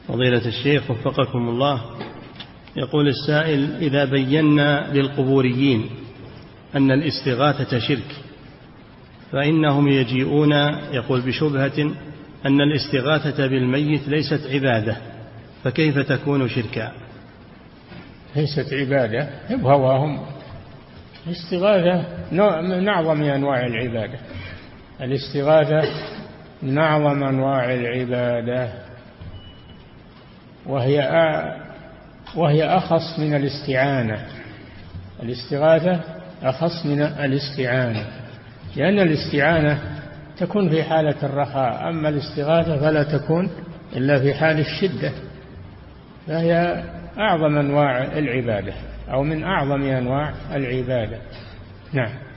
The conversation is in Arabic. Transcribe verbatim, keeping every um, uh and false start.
فضيلة الشيخ وفقكم الله، يقول السائل: إذا بينا للقبوريين أن الاستغاثة شرك فإنهم يجيئون يقول بشبهة أن الاستغاثة بالميت ليست عبادة، فكيف تكون شركا؟ ليست عبادة بهواهم. الاستغاثة نوع من أعظم أنواع العبادة. الاستغاثة من أعظم أنواع العبادة، وهي وهي أخص من الاستعانة. الاستغاثة أخص من الاستعانة، لأن الاستعانة تكون في حالة الرخاء، أما الاستغاثة فلا تكون إلا في حال الشدة، فهي أعظم أنواع العبادة أو من أعظم أنواع العبادة. نعم.